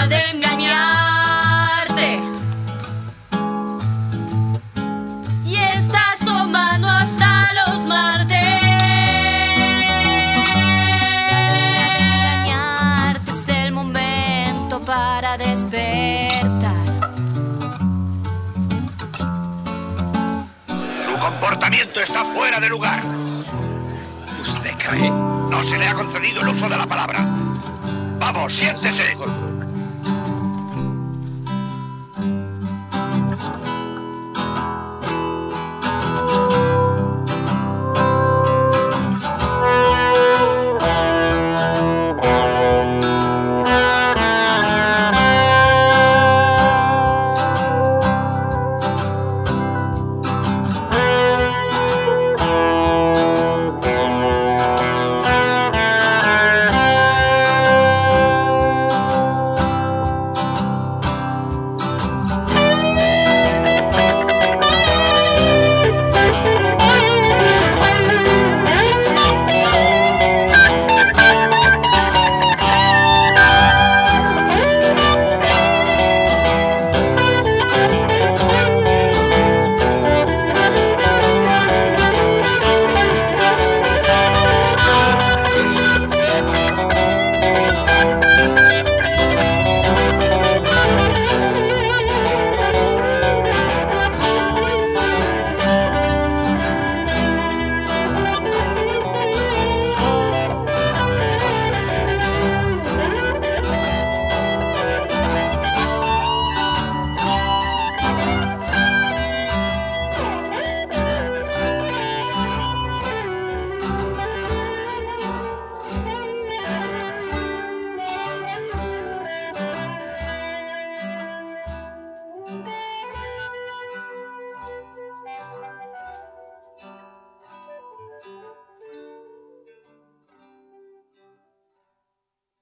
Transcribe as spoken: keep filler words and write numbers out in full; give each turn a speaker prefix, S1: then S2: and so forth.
S1: de engañarte. Y estás tomando hasta los martes. Engañarte es el momento para despertar.
S2: Su comportamiento está fuera de lugar.
S3: ¿Usted cree?
S2: No se le ha concedido el uso de la palabra. Vamos, siéntese.